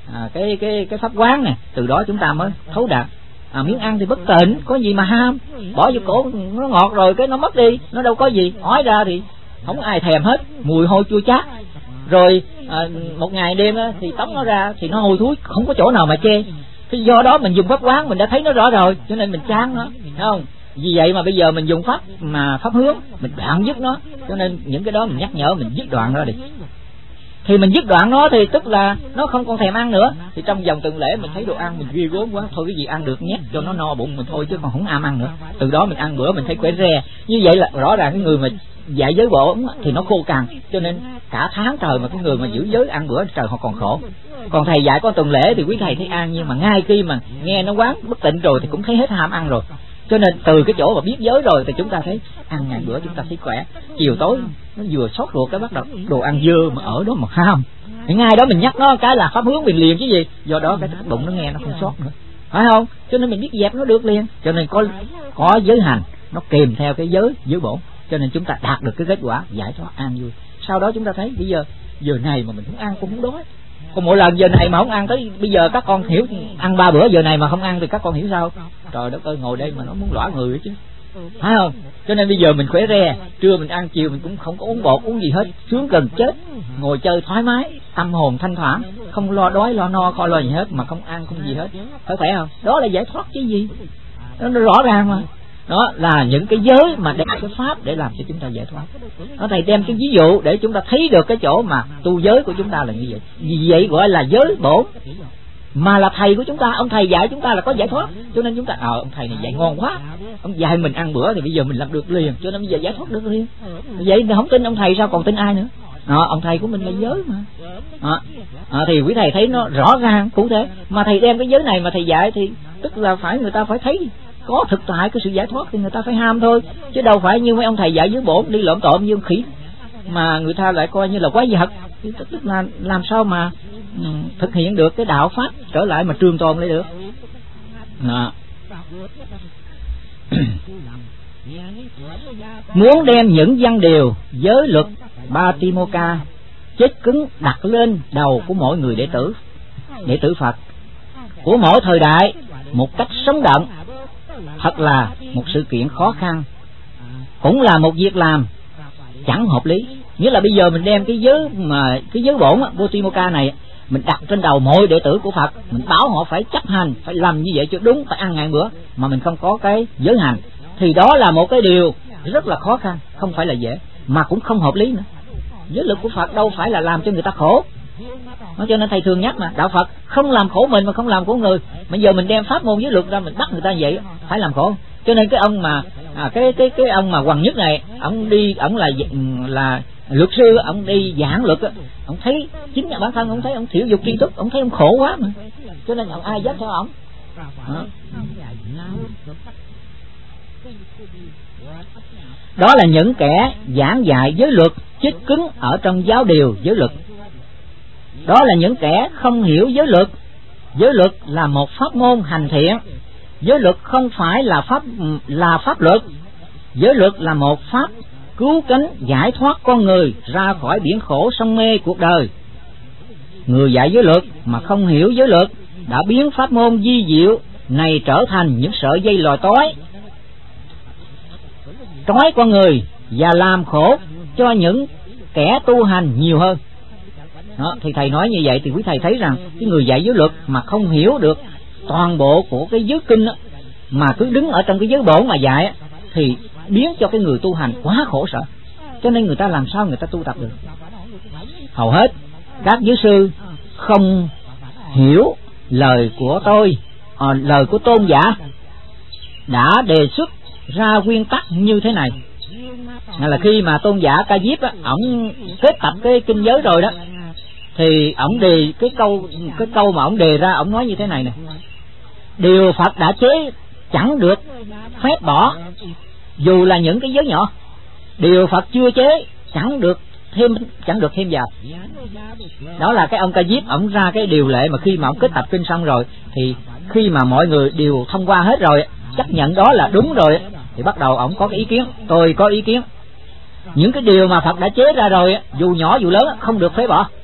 cái pháp quán nè, từ đó chúng ta mới thấu đạt. Miếng ăn thì bất tịnh, có gì mà ham, bỏ vô cổ nó ngọt rồi cái nó mất đi, nó đâu có gì, ói ra thì không ai thèm hết, mùi hôi chua chát. Rồi một ngày đêm thì tống nó ra thì nó hôi thối, không có chỗ nào mà chê. Thì do đó mình dùng pháp quán mình đã thấy nó rõ rồi, cho nên mình chán nó, thấy không? Vì vậy mà bây giờ mình dùng pháp hướng, mình đoạn dứt nó, cho nên những cái đó mình nhắc nhở mình dứt đoạn nó đi. Thì mình dứt đoạn nó thì tức là nó không còn thèm ăn nữa. Thì trong vòng tuần lễ mình thấy đồ ăn mình ghê gớm quá, thôi cái gì ăn được nhét cho nó no bụng mình thôi, chứ còn không ăn nữa. Từ đó mình ăn bữa mình thấy khỏe re. Như vậy là rõ ràng cái người mà dạy giới bổn thì nó khô cằn, cho nên cả tháng trời mà cái người mà giữ giới ăn bữa trời họ còn khổ. Còn thầy dạy có tuần lễ thì quý thầy thấy ăn, nhưng mà ngay khi mà nghe nó quán bất tịnh rồi thì cũng thấy hết ham ăn rồi. Cho nên từ cái chỗ mà biết giới rồi thì chúng ta thấy ăn ngàn bữa chúng ta thấy khỏe. Chiều tối nó vừa sót ruột cái bắt đầu đồ ăn dơ mà ở đó mà ham, thì ngay đó mình nhắc nó cái là pháp hướng mình liền chứ gì. Do đó cái bụng nó nghe nó không sót nữa, phải không? Cho nên mình biết dẹp nó được liền. Cho nên có giới hành nó kèm theo cái giới bổn, cho nên chúng ta đạt được cái kết quả giải thoát an vui. Sau đó chúng ta thấy bây giờ này mà mình không ăn cũng không đói. Còn mỗi lần giờ này mà không ăn, tới bây giờ các con hiểu ăn 3 bữa giờ này mà không ăn thì các con hiểu sao? Trời đất ơi, ngồi đây mà nó muốn lõa người chứ. phải không? Cho nên bây giờ mình khỏe re, trưa mình ăn, chiều mình cũng không có uống bột uống gì hết, sướng gần chết, ngồi chơi thoải mái, tâm hồn thanh thản, không lo đói lo no lo gì hết, mà không ăn không gì hết, phải khỏe không? Đó là giải thoát chứ gì? Nó rõ ràng mà. Đó là những cái giới mà đem cái pháp để làm cho chúng ta giải thoát. Nó thầy đem cái ví dụ để chúng ta thấy được cái chỗ mà tu giới của chúng ta là như vậy. Vì vậy gọi là giới bổn, mà là thầy của chúng ta, ông thầy dạy chúng ta là có giải thoát, cho nên chúng ta ông thầy này dạy ngon quá, ông dạy mình ăn bữa thì bây giờ mình làm được liền, cho nên bây giờ giải thoát được liền. Vậy không tin ông thầy sao còn tin ai nữa? Ông thầy của mình là giới mà. Thì quý thầy thấy nó rõ ràng cụ thể, mà thầy đem cái giới này mà thầy dạy thì tức là phải người ta phải thấy có thực tại cái sự giải thoát thì người ta phải ham thôi, chứ đâu phải như mấy ông thầy dạy giới bổn đi lộn tộm như ông khỉ mà người ta lại coi như là quái vật. Tức là làm sao mà thực hiện được cái đạo pháp trở lại mà trường tồn lại được. Muốn đem những văn điều giới luật Patimokkha chết cứng đặt lên đầu của mỗi người đệ tử Phật của mỗi thời đại một cách sống động, thật là một sự kiện khó khăn, cũng là một việc làm chẳng hợp lý. Nghĩa là bây giờ mình đem cái giới bổn Patimokkha này mình đặt trên đầu mỗi đệ tử của Phật, mình bảo họ phải chấp hành, phải làm như vậy cho đúng, phải ăn ngày bữa, mà mình không có cái giới hành, thì đó là một cái điều rất là khó khăn, không phải là dễ, mà cũng không hợp lý nữa. Giới luật của Phật đâu phải là làm cho người ta khổ. Cho nên thầy thường nhắc mà, đạo Phật không làm khổ mình mà không làm khổ người. Bây giờ mình đem pháp môn giới luật ra mình bắt người ta vậy phải làm khổ. Cho nên cái ông mà cái ông mà Hoàng Nhất này, ông là luật sư, ông đi giảng luật, ông thấy chính bản thân ông thấy ông thiểu dục tri thức, ông thấy ông khổ quá mà, cho nên ai dám theo ông. Đó là những kẻ giảng dạy giới luật chích cứng ở trong giáo điều giới luật. Đó là những kẻ không hiểu giới luật. Giới luật là một pháp môn hành thiện. Giới luật không phải là pháp luật. Giới luật là một pháp cứu cánh giải thoát con người ra khỏi biển khổ sông mê cuộc đời. Người dạy giới luật mà không hiểu giới luật đã biến pháp môn vi diệu này trở thành những sợi dây lòi trói con người và làm khổ cho những kẻ tu hành nhiều hơn. Đó, thì thầy nói như vậy thì quý thầy thấy rằng cái người dạy giới luật mà không hiểu được toàn bộ của cái giới kinh đó, mà cứ đứng ở trong cái giới bổn mà dạy thì biến cho cái người tu hành quá khổ sở. Cho nên người ta làm sao người ta tu tập được? Hầu hết các giới sư không hiểu lời của tôi, lời của tôn giả đã đề xuất ra nguyên tắc như thế này. Là khi mà tôn giả Ca Diếp ổng kết tập cái kinh giới rồi đó, thì ổng đề cái câu mà ổng đề ra, ổng nói như thế này nè: điều Phật đã chế chẳng được phép bỏ, dù là những cái giới nhỏ. Điều Phật chưa chế chẳng được thêm vào. Đó là cái ông Ca Diếp ổng ra cái điều lệ mà khi mà ổng kết tập kinh xong rồi, thì khi mà mọi người đều thông qua hết rồi, chấp nhận đó là đúng rồi, thì bắt đầu ổng có cái ý kiến. Tôi có ý kiến, những cái điều mà Phật đã chế ra rồi, dù nhỏ dù lớn không được phế bỏ,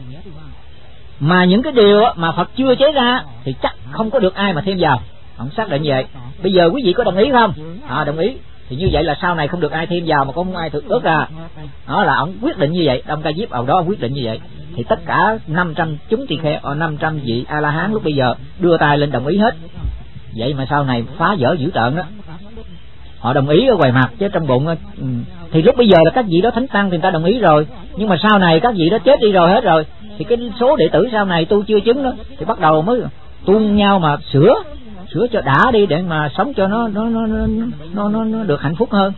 mà những cái điều mà Phật chưa chế ra thì chắc không có được ai mà thêm vào. Ông xác định vậy. Bây giờ quý vị có đồng ý không? Đồng ý. Thì như vậy là sau này không được ai thêm vào mà không ai thực ước ra. Đó là ông quyết định như vậy. Ông Ca Diếp ở đó quyết định như vậy. Thì tất cả 500 chúng tỳ kheo, 500 vị A La Hán lúc bây giờ đưa tay lên đồng ý hết. Vậy mà sau này phá vỡ dữ tợn đó. Họ đồng ý ở ngoài mặt chứ trong bụng thì lúc bây giờ là các vị đó thánh tăng thì người ta đồng ý rồi, nhưng mà sau này các vị đó chết đi rồi hết rồi, thì cái số đệ tử sau này tu chưa chứng đó thì bắt đầu mới tuôn nhau mà sửa cho đã đi để mà sống cho nó được hạnh phúc hơn.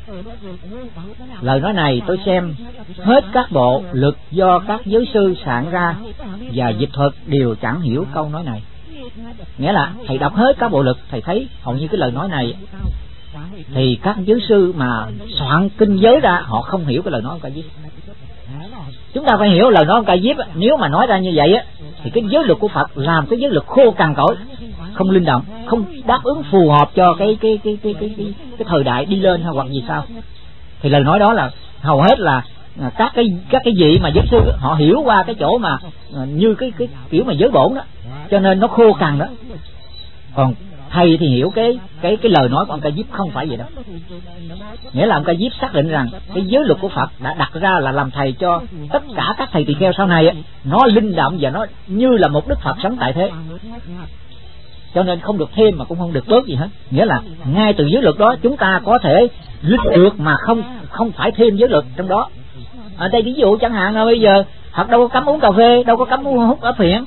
Lời nói này tôi xem hết các bộ luật do các giới sư soạn ra và dịch thuật đều chẳng hiểu câu nói này. Nghĩa là thầy đọc hết các bộ luật, thầy thấy hầu như cái lời nói này thì các giới sư mà soạn kinh giới ra họ không hiểu cái lời nói của Ca Diếp. Chúng ta phải hiểu lời nói của Ca Diếp. Nếu mà nói ra như vậy thì cái giới luật của Phật làm cái giới luật khô cằn cỗi, không linh động, không đáp ứng phù hợp cho cái thời đại đi lên hay hoặc gì sao. Thì lời nói đó là hầu hết là các cái vị mà giới sư họ hiểu qua cái chỗ mà như cái kiểu mà giới bổn đó, cho nên nó khô cằn đó. Còn thầy thì hiểu cái lời nói của ông Ca Diếp không phải vậy đâu. Nghĩa là ông Ca Diếp xác định rằng cái giới luật của Phật đã đặt ra là làm thầy cho tất cả các thầy tỳ kheo sau này, nó linh động và nó như là một Đức Phật sống tại thế, cho nên không được thêm mà cũng không được bớt gì hết. Nghĩa là ngay từ giới luật đó chúng ta có thể linh được mà không phải thêm giới luật trong đó. Ở đây ví dụ chẳng hạn là bây giờ Phật đâu có cấm uống cà phê, đâu có cấm hút ở phiện,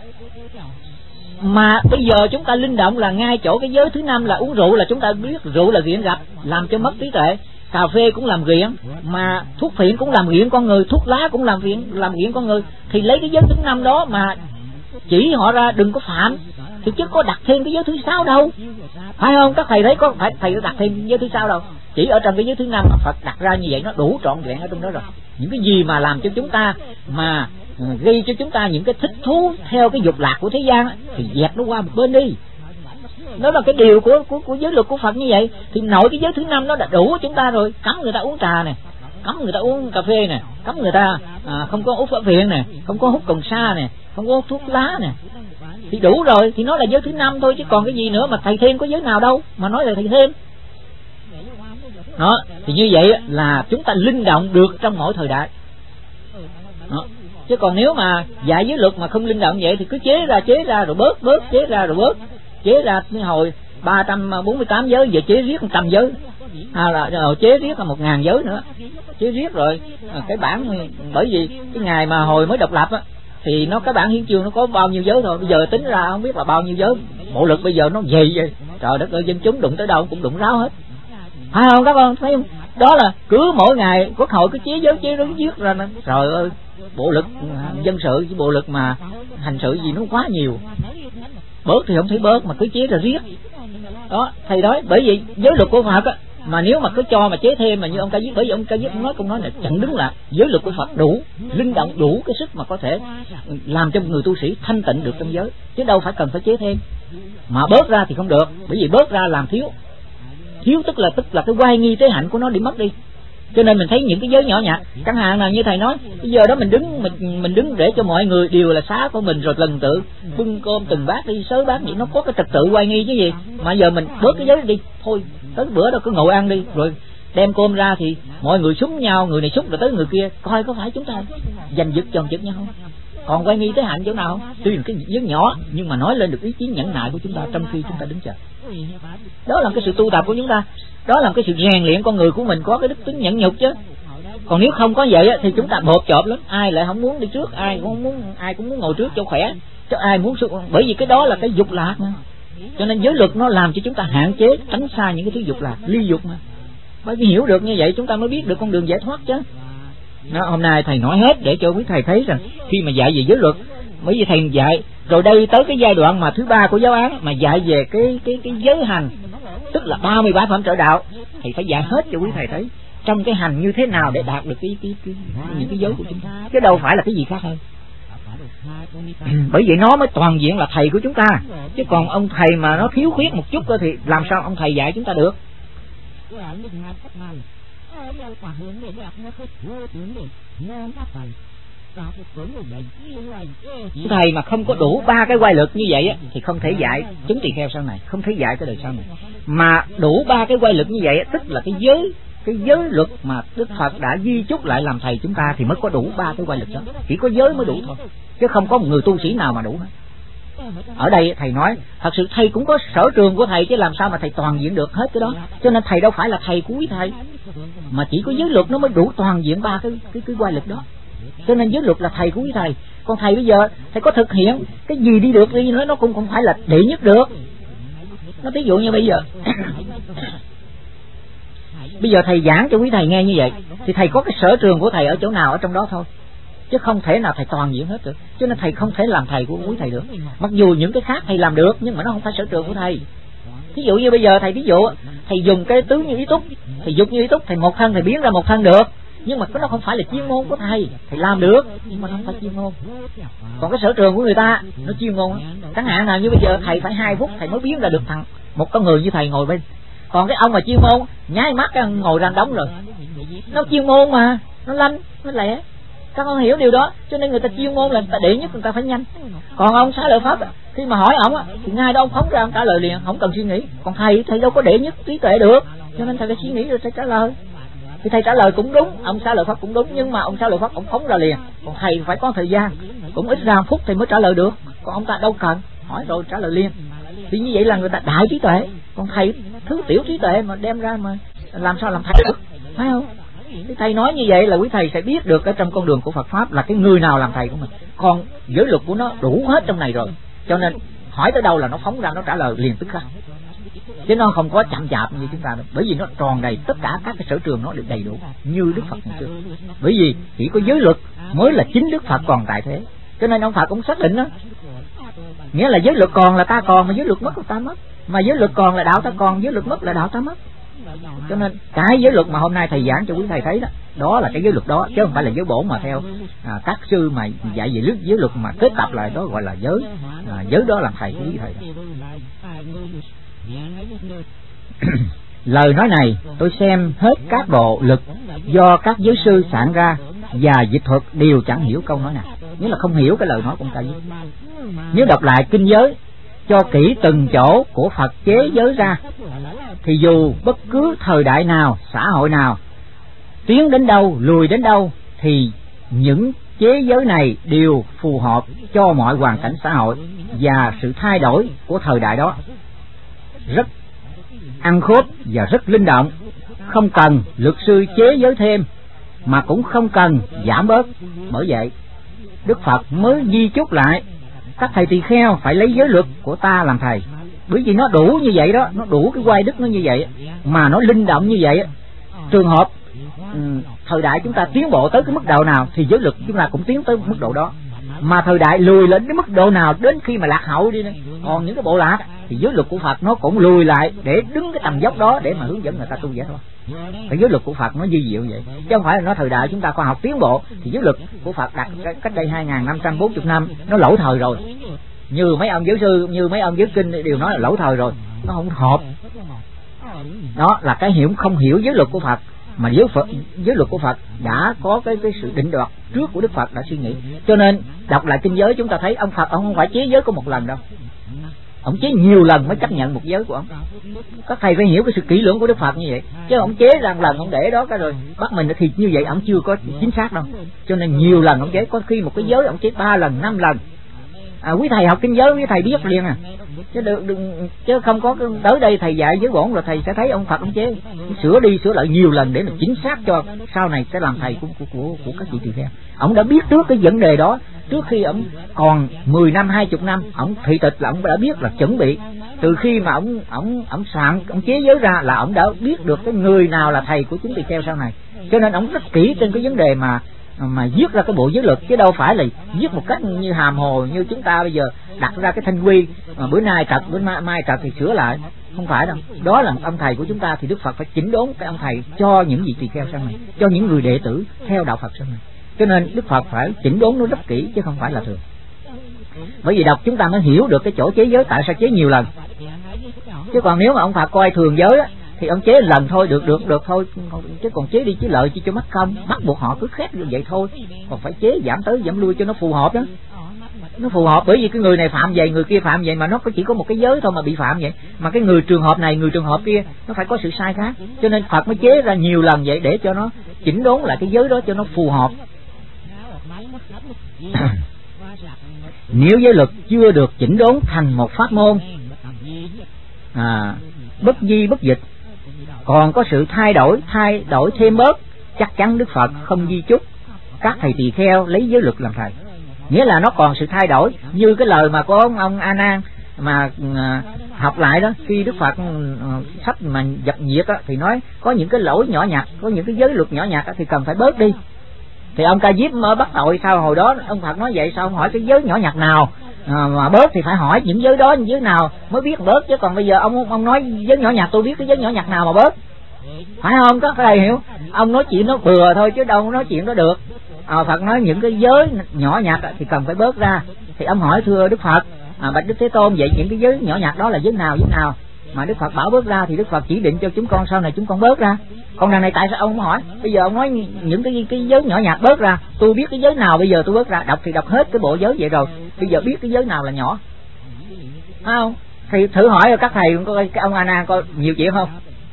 mà bây giờ chúng ta linh động là ngay chỗ cái giới thứ 5 là uống rượu, là chúng ta biết rượu là nghiện gặp, làm cho mất trí tuệ. Cà phê cũng làm nghiện, mà thuốc phiện cũng làm nghiện con người, thuốc lá cũng làm nghiện con người. Thì lấy cái giới thứ 5 đó mà chỉ họ ra đừng có phạm, thì chứ có đặt thêm cái giới thứ 6 đâu, phải không? Các thầy thấy có phải thầy đặt thêm giới thứ 6 đâu, chỉ ở trong cái giới thứ 5 mà Phật đặt ra như vậy nó đủ trọn vẹn ở trong đó rồi. Những cái gì mà làm cho chúng ta mà gây cho chúng ta những cái thích thú theo cái dục lạc của thế gian thì dẹp nó qua một bên đi. Đó là cái điều của giới luật của Phật như vậy. Thì nội cái giới thứ 5 nó đã đủ của chúng ta rồi. Cấm người ta uống trà nè, cấm người ta uống cà phê nè, cấm người ta không có hút phở phiện nè, không có hút cần sa nè, không có hút thuốc lá nè, thì đủ rồi. Thì nó là giới thứ 5 thôi, chứ còn cái gì nữa mà thầy thêm có giới nào đâu mà nói là thầy thêm. Đó, thì như vậy là chúng ta linh động được trong mỗi thời đại. Đó. Chứ còn nếu mà dạy giới luật mà không linh động vậy thì cứ chế ra rồi bớt, chế ra rồi bớt, chế ra hồi 348 giới, giờ chế riết 100 giới, hay là chế riết là 1000 giới nữa, chế riết rồi cái bản. Bởi vì cái ngày mà hồi mới độc lập á thì nó cái bản hiến chương nó có bao nhiêu giới thôi, bây giờ tính ra không biết là bao nhiêu giới. Bộ luật bây giờ nó vậy, trời đất ơi, dân chúng đụng tới đâu cũng đụng ráo hết, phải không các con thấy không? Đó là cứ mỗi ngày Quốc hội cứ chế giới viết ra, trời ơi, bộ luật dân sự với bộ luật mà hành sự gì nó quá nhiều. Bớt thì không thấy bớt mà cứ chế ra riết. Đó, thầy nói bởi vì giới luật của Phật á, mà nếu mà cứ cho mà chế thêm mà như ông Ca Diếp, bởi vì ông Ca Diếp nói câu nói là chặn đứng là giới luật của Phật đủ linh động, đủ cái sức mà có thể làm cho một người tu sĩ thanh tịnh được trong giới, chứ đâu phải cần phải chế thêm. Mà bớt ra thì không được, bởi vì bớt ra làm thiếu tức là cái oai nghi tế hạnh của nó đi mất đi. Cho nên mình thấy những cái giới nhỏ nhặt, chẳng hạn là như thầy nói, bây giờ đó mình đứng để cho mọi người đều là xá của mình, rồi lần tự bưng cơm từng bát đi, sớ bát vậy, nó có cái trật tự oai nghi chứ gì. Mà giờ mình bớt cái giới đi thôi, tới bữa đó cứ ngồi ăn đi, rồi đem cơm ra thì mọi người súng nhau, người này súng rồi tới người kia, coi có phải chúng ta giành giật chồng giật nhau không? Còn oai nghi tế hạnh chỗ nào không? Tuy là cái giới nhỏ nhưng mà nói lên được ý chí nhẫn nại của chúng ta trong khi chúng ta đứng chờ. Đó là cái sự tu tập của chúng ta, đó là cái sự rèn luyện con người của mình có cái đức tính nhẫn nhục chứ. Còn nếu không có vậy thì chúng ta bột chộp lắm, ai lại không muốn đi trước, ai cũng muốn ngồi trước cho khỏe, cho ai muốn bởi vì cái đó là cái dục lạc mà. Cho nên giới luật nó làm cho chúng ta hạn chế, tránh xa những cái thứ dục lạc, ly dục mà. Bởi vì hiểu được như vậy chúng ta mới biết được con đường giải thoát chứ. Đó, hôm nay thầy nói hết để cho quý thầy thấy rằng khi mà dạy về giới luật, bởi vì thầy dạy rồi đây tới cái giai đoạn mà thứ 3 của giáo án mà dạy về cái giới hành, tức là 37 phẩm trợ đạo, thì phải dạy hết cho quý thầy thấy trong cái hành như thế nào để đạt được những cái giới của chúng ta, chứ đâu phải là cái gì khác hơn. Bởi vậy nó mới toàn diện là thầy của chúng ta, chứ còn ông thầy mà nó thiếu khuyết một chút thì làm sao ông thầy dạy chúng ta được. Thầy mà không có đủ 3 cái quay lực như vậy thì không thể dạy chúng tỳ kheo sau này, không thể dạy cái đời sau này. Mà đủ 3 cái quay lực như vậy tức là cái giới luật mà Đức Phật đã di chúc lại làm thầy chúng ta thì mới có đủ 3 cái quay lực đó. Chỉ có giới mới đủ thôi, chứ không có một người tu sĩ nào mà đủ hết. Ở đây thầy nói thật sự thầy cũng có sở trường của thầy, chứ làm sao mà thầy toàn diện được hết cái đó. Cho nên thầy đâu phải là thầy của quý thầy, mà chỉ có giới luật nó mới đủ toàn diện 3 cái quay lực đó. Cho nên giới luật là thầy của quý thầy. Còn thầy bây giờ thầy có thực hiện cái gì đi được đi nữa, nó cũng không phải là đệ nhất được. Nó ví dụ như bây giờ bây giờ thầy giảng cho quý thầy nghe như vậy thì thầy có cái sở trường của thầy ở chỗ nào ở trong đó thôi, chứ không thể nào thầy toàn diện hết được. Cho nên thầy không thể làm thầy của quý thầy được. Mặc dù những cái khác thầy làm được nhưng mà nó không phải sở trường của thầy. Ví dụ như bây giờ thầy thầy dùng cái tứ như ý túc, thầy dục như ý túc, thầy một thân thầy biến ra một thân được, nhưng mà nó không phải là chuyên môn của thầy làm được, nhưng mà nó không phải chuyên môn. Còn cái sở trường của người ta nó chuyên môn. Chẳng hạn nào như bây giờ thầy phải 2 phút thầy mới biến ra được một con người như thầy ngồi bên. Còn cái ông mà chuyên môn nháy mắt ngồi ra đóng rồi, nó chuyên môn mà, nó lanh, nó lẹ. Các con hiểu điều đó, cho nên người ta chuyên môn là người ta đệ nhất, người ta phải nhanh. Còn ông Xá Lợi Pháp khi mà hỏi ông thì ngay đó ông phóng ra ông trả lời liền, không cần suy nghĩ. Còn thầy đâu có đệ nhất trí tuệ được, cho nên thầy phải suy nghĩ rồi thầy trả lời. Thì thầy trả lời cũng đúng, ông Xá Lợi Pháp cũng đúng, nhưng mà ông Xá Lợi Pháp ông phóng ra liền, còn thầy phải có thời gian, cũng ít ra 1 phút thì mới trả lời được. Còn ông ta đâu cần, hỏi rồi trả lời liền. Thì như vậy là người ta đại trí tuệ, còn thầy thứ tiểu trí tuệ mà đem ra mà làm sao làm thầy được, phải không? Thì thầy nói như vậy là quý thầy sẽ biết được ở trong con đường của Phật Pháp là cái người nào làm thầy của mình. Còn giới luật của nó đủ hết trong này rồi, cho nên hỏi tới đâu là nó phóng ra nó trả lời liền tức khắc, chứ nó không có chậm chạp như chúng ta đâu. Bởi vì nó tròn đầy tất cả các cái sở trường, nó được đầy đủ như Đức Phật ngày xưa. Bởi vì chỉ có giới luật mới là chính Đức Phật còn tại thế, cho nên ông Phật cũng xác định đó, nghĩa là giới luật còn là ta còn, mà giới luật mất là ta mất, mà giới luật còn là đạo ta còn, giới luật mất là đạo ta mất. Cho nên cái giới luật mà hôm nay thầy giảng cho quý thầy thấy đó, đó là cái giới luật đó, chứ không phải là giới bổn mà theo các sư mà dạy về giới luật mà kết tập lại đó gọi là giới. Giới đó làm thầy của quý thầy. Lời nói này tôi xem hết các bộ lực do các giới sư soạn ra và dịch thuật đều chẳng hiểu câu nói nào, nghĩa là không hiểu cái lời nói của ông ta. Nếu đọc lại kinh giới cho kỹ từng chỗ của Phật chế giới ra, thì dù bất cứ thời đại nào, xã hội nào, tiến đến đâu, lùi đến đâu, thì những chế giới này đều phù hợp cho mọi hoàn cảnh xã hội và sự thay đổi của thời đại đó, rất ăn khớp và rất linh động, không cần luật sư chế giới thêm, mà cũng không cần giảm bớt. Bởi vậy Đức Phật mới di chúc lại các thầy tỳ kheo phải lấy giới luật của ta làm thầy, bởi vì nó đủ như vậy đó, nó đủ cái oai đức nó như vậy, mà nó linh động như vậy. Trường hợp thời đại chúng ta tiến bộ tới cái mức độ nào thì giới luật chúng ta cũng tiến tới mức độ đó, mà thời đại lùi lên đến mức độ nào, đến khi mà lạc hậu đi, còn những cái bộ lạc thì giới luật của Phật nó cũng lùi lại để đứng cái tầm dốc đó để mà hướng dẫn người ta tu vậy thôi. Cái giới luật của Phật nó di diệu vậy, chứ không phải là nói thời đại chúng ta khoa học tiến bộ thì giới luật của Phật đặt cách đây 2540 năm nó lỗi thời rồi. Như mấy ông giới sư, như mấy ông giới kinh đều nói là lỗi thời rồi, nó không hợp. Đó là cái không hiểu giới luật của Phật, mà giới luật của Phật đã có cái sự định đoạt trước của Đức Phật đã suy nghĩ. Cho nên đọc lại kinh giới chúng ta thấy ông Phật ông không phải chế giới có một lần đâu, ông chế nhiều lần mới chấp nhận một giới của ông. Các thầy phải hiểu cái sự kỹ lưỡng của Đức Phật như vậy, chứ ông chế ra một lần ông để đó cái rồi bắt mình thì như vậy ông chưa có chính xác đâu. Cho nên nhiều lần ông chế, có khi một cái giới ông chế 3 lần 5 lần. Quý thầy học kinh giới quý thầy biết liền chứ không có tới đây thầy dạy giới bổn rồi thầy sẽ thấy ông Phật ông chế sửa đi sửa lại nhiều lần để mà chính xác cho sau này sẽ làm thầy của các vị tỳ kheo. Ông đã biết trước cái vấn đề đó, trước khi ông còn 10 năm 20 năm ông thị tịch là ông đã biết, là chuẩn bị từ khi mà ông soạn ông chế giới ra là ông đã biết được cái người nào là thầy của chúng tỳ kheo sau này. Cho nên ông rất kỹ trên cái vấn đề mà viết ra cái bộ giới luật, chứ đâu phải là viết một cách như hàm hồ như chúng ta bây giờ đặt ra cái thanh quy mà bữa nay trật bữa mai trật thì sửa lại, không phải đâu. Đó là một ông thầy của chúng ta thì Đức Phật phải chỉnh đốn cái ông thầy cho những vị tỳ kheo sau này, cho những người đệ tử theo đạo Phật sau này. Cho nên Đức Phật phải chỉnh đốn nó rất kỹ chứ không phải là thường. Bởi vì đọc chúng ta mới hiểu được cái chỗ chế giới tại sao chế nhiều lần. Chứ còn nếu mà ông Phật coi thường giới á thì ông chế lần thôi được thôi, chứ còn chế đi chế lợi chỉ cho mất công, bắt buộc họ cứ khép như vậy thôi. Còn phải chế giảm tới giảm lui cho nó phù hợp đó, nó phù hợp. Bởi vì cái người này phạm vậy, người kia phạm vậy, mà nó chỉ có một cái giới thôi mà bị phạm vậy, mà cái người trường hợp này, người trường hợp kia nó phải có sự sai khác. Cho nên Phật mới chế ra nhiều lần vậy để cho nó chỉnh đốn lại cái giới đó cho nó phù hợp. Nếu giới luật chưa được chỉnh đốn thành một pháp môn bất di bất dịch, còn có sự thay đổi thêm bớt, chắc chắn Đức Phật không di chúc các thầy tỳ kheo lấy giới luật làm thầy. Nghĩa là nó còn sự thay đổi, như cái lời mà có ông A Nan mà học lại đó, khi Đức Phật sách mà dập diệt á, thì nói có những cái lỗi nhỏ nhặt, có những cái giới luật nhỏ nhặt thì cần phải bớt đi. Thì ông Ca Diếp mới bắt tội sao hồi đó ông Phật nói vậy, sao không hỏi cái giới nhỏ nhặt nào mà bớt, thì phải hỏi những giới đó, những giới nào mới biết bớt. Chứ còn bây giờ ông nói giới nhỏ nhặt, tôi biết cái giới nhỏ nhặt nào mà bớt, phải không? Có cái này hiểu, ông nói chuyện nó bừa thôi chứ đâu nói chuyện đó được. Phật nói những cái giới nhỏ nhặt thì cần phải bớt ra. Thì ông hỏi thưa Đức Phật, bạch Đức Thế Tôn, vậy những cái giới nhỏ nhặt đó là giới nào? mà Đức Phật bảo bớt ra thì Đức Phật chỉ định cho chúng con sau này chúng con bớt ra. Còn đằng này tại sao ông không hỏi? Bây giờ ông nói những cái giới nhỏ nhặt bớt ra, tôi biết cái giới nào bây giờ tôi bớt ra, đọc thì đọc hết cái bộ giới vậy rồi, bây giờ biết cái giới nào là nhỏ, phải không? Thì thử hỏi các thầy coi cái ông A Nan coi nhiều chuyện không?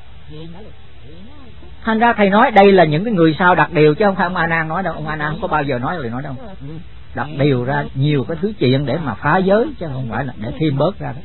Thành ra thầy nói đây là những cái người sao đặt điều chứ không phải ông A Nan nói đâu. Ông A Nan không có bao giờ nói lời nói đâu. Đặt điều ra nhiều cái thứ chuyện để mà phá giới chứ không phải là để thêm bớt ra đó.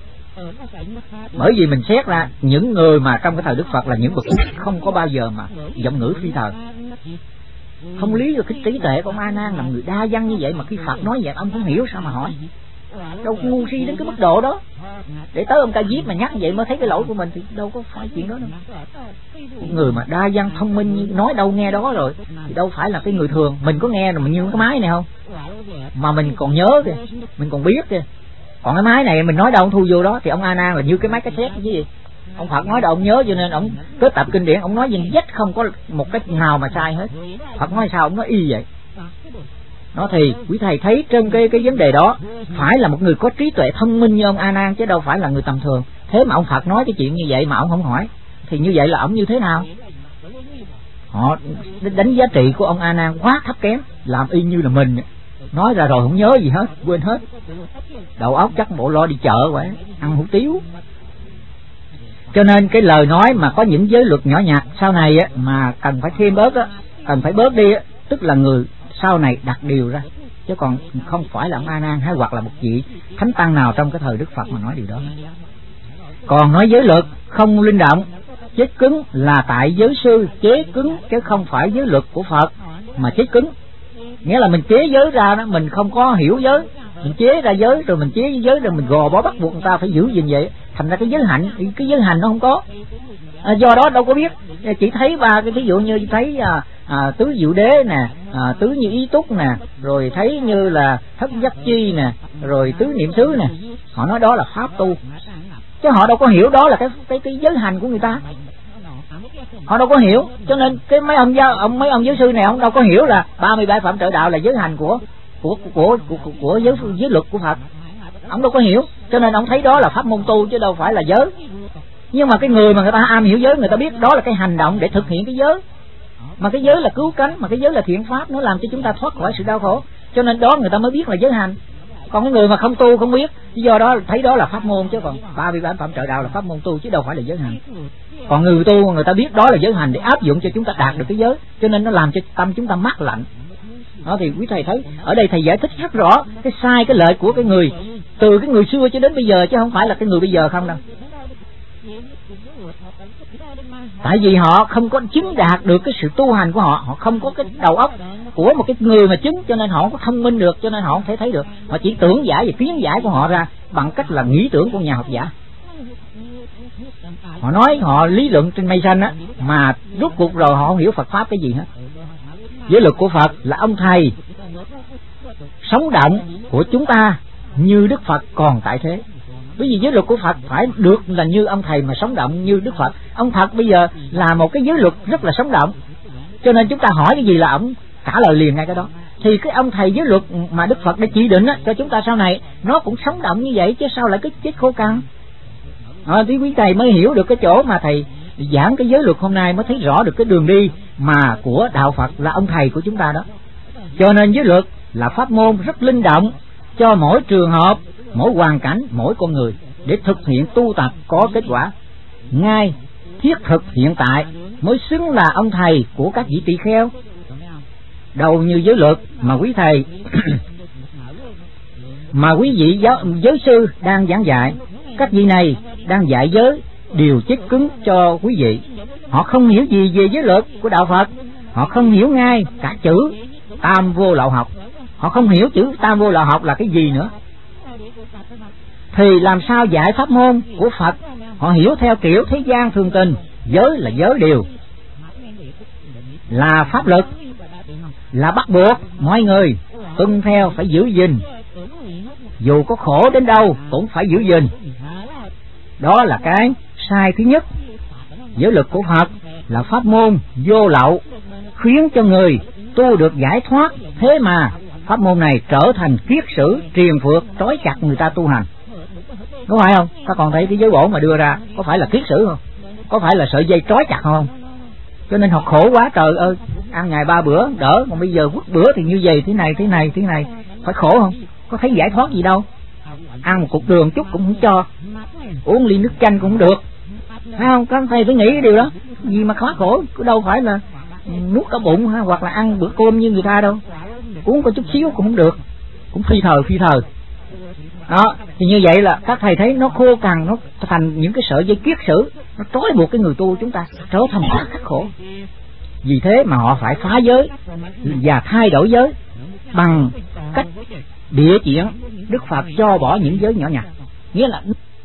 Bởi vì mình xét ra những người mà trong cái thời Đức Phật là những bậc không có bao giờ mà giọng ngữ phi thời, không lý được cái trí tuệ của ông A Nan là người đa văn như vậy, mà khi Phật nói vậy ông không hiểu sao mà hỏi. Đâu ngu si đến cái mức độ đó. Để tới ông Ca Diếp mà nhắc vậy mới thấy cái lỗi của mình thì đâu có phải chuyện đó đâu. Người mà đa văn thông minh nói đâu nghe đó rồi thì đâu phải là cái người thường. Mình có nghe rồi mình như cái máy này không, mà mình còn nhớ kìa, mình còn biết kìa. Còn cái máy này mình nói đâu ông thu vô đó, thì ông A Nan là như cái máy cassette chứ gì. Ông Phật nói đâu ông nhớ, cho nên ông kết tập kinh điển, ông nói gì dách không có một cách nào mà sai hết. Phật nói sao ông nói y vậy. Nó thì quý thầy thấy trên cái vấn đề đó phải là một người có trí tuệ thông minh như ông A Nan chứ đâu phải là người tầm thường. Thế mà ông Phật nói cái chuyện như vậy mà ông không hỏi thì như vậy là ông như thế nào? Họ đánh giá trị của ông A Nan quá thấp kém, làm y như là mình nói ra rồi không nhớ gì hết, quên hết. Đầu óc chắc bộ lo đi chợ vậy, ăn hủ tiếu. Cho nên cái lời nói mà có những giới luật nhỏ nhặt sau này á, mà cần phải thêm bớt á, cần phải bớt đi á, tức là người sau này đặt điều ra, chứ còn không phải là ông A Nan hay hoặc là một vị thánh tăng nào trong cái thời Đức Phật mà nói điều đó. Còn nói giới luật không linh động, chết cứng là tại giới sư chế cứng chứ không phải giới luật của Phật mà chế cứng. Nghĩa là mình chế giới ra đó, mình không có hiểu giới, mình chế ra giới rồi mình chế giới rồi mình gò bó bắt buộc người ta phải giữ gìn vậy, thành ra cái giới hạnh nó không có. Do đó đâu có biết, chỉ thấy ba cái thí dụ như thấy tứ diệu đế nè, tứ như ý túc nè, rồi thấy như là thất giác chi nè, rồi tứ niệm xứ nè, họ nói đó là pháp tu, chứ họ đâu có hiểu đó là cái giới hành của người ta. Họ đâu có hiểu, cho nên cái mấy ông giáo sư này ông đâu có hiểu là 37 phẩm trợ đạo là giới hành của giới luật của Phật. Ông đâu có hiểu, cho nên ông thấy đó là pháp môn tu chứ đâu phải là giới. Nhưng mà cái người mà người ta am hiểu giới, người ta biết đó là cái hành động để thực hiện cái giới, mà cái giới là cứu cánh, mà cái giới là thiện pháp, nó làm cho chúng ta thoát khỏi sự đau khổ, cho nên đó người ta mới biết là giới hành. Còn cái người mà không tu không biết, do đó thấy đó là pháp môn, chứ còn 38 phẩm trợ đạo là pháp môn tu chứ đâu phải là giới hành. Còn người tu người ta biết đó là giới hành để áp dụng cho chúng ta đạt được cái giới, cho nên nó làm cho tâm chúng ta mát lạnh. Đó thì quý thầy thấy ở đây thầy giải thích rất rõ cái sai cái lợi của cái người từ cái người xưa cho đến bây giờ, chứ không phải là cái người bây giờ không đâu. Tại vì họ không có chứng đạt được cái sự tu hành của họ, họ không có cái đầu óc của một cái người mà chứng, cho nên họ không có thông minh được, cho nên họ không thể thấy được. Họ chỉ tưởng giải và phiến giải của họ ra bằng cách là nghĩ tưởng của nhà học giả. Họ nói họ lý luận trên mây xanh á, mà rốt cuộc rồi họ không hiểu Phật pháp cái gì hết. Giới luật của Phật là ông thầy sống động của chúng ta như Đức Phật còn tại thế. Bởi vì giới luật của Phật phải được là như ông thầy mà sống động như Đức Phật. Ông Phật bây giờ là một cái giới luật rất là sống động, cho nên chúng ta hỏi cái gì là ông trả lời liền ngay cái đó. Thì cái ông thầy giới luật mà Đức Phật đã chỉ định á, cho chúng ta sau này nó cũng sống động như vậy, chứ sao lại cái chết khô cằn. Thì quý thầy mới hiểu được cái chỗ mà thầy giảng cái giới luật hôm nay, mới thấy rõ được cái đường đi mà của đạo Phật là ông thầy của chúng ta đó. Cho nên giới luật là pháp môn rất linh động cho mỗi trường hợp, mỗi hoàn cảnh, mỗi con người để thực hiện tu tập có kết quả ngay thiết thực hiện tại, mới xứng là ông thầy của các vị tỳ kheo. Đầu như giới luật mà quý thầy mà quý vị giới sư đang giảng dạy, các vị này đang dạy giới điều chết cứng cho quý vị. Họ không hiểu gì về giới luật của đạo Phật, họ không hiểu ngay cả chữ tam vô lậu học, họ không hiểu chữ tam vô lậu học là cái gì nữa, thì làm sao dạy pháp môn của Phật? Họ hiểu theo kiểu thế gian thường tình, giới là giới điều, là pháp lực, là bắt buộc mọi người tuân theo, phải giữ gìn, dù có khổ đến đâu cũng phải giữ gìn. Đó là cái sai thứ nhất. Giới luật của Phật là pháp môn vô lậu, khiến cho người tu được giải thoát, thế mà pháp môn này trở thành kiết sử triền phược trói chặt người ta tu hành. Đúng phải không? Các con thấy cái giới bổ mà đưa ra có phải là kiết sử không? Có phải là sợi dây trói chặt không? Cho nên học khổ quá trời ơi, ăn ngày 3 bữa đỡ, còn bây giờ quất bữa thì như vậy, thế này, phải khổ không? Có thấy giải thoát gì đâu. Ăn một cục đường chút cũng không cho, uống ly nước chanh cũng không được, phải không? Các thầy phải nghĩ cái điều đó. Gì mà khó khổ, cứ đâu phải là nuốt cả bụng ha, hoặc là ăn bữa cơm như người ta đâu, uống có chút xíu cũng không được, cũng phi thời. Đó, thì như vậy là các thầy thấy nó khô cằn, nó thành những cái sợi dây kiết sử, nó trói buộc cái người tu chúng ta trở thành quá khắc khổ. Vì thế mà họ phải phá giới và thay đổi giới bằng cách địa chuyển. Đức Phật cho bỏ những giới nhỏ nhặt, nghĩa là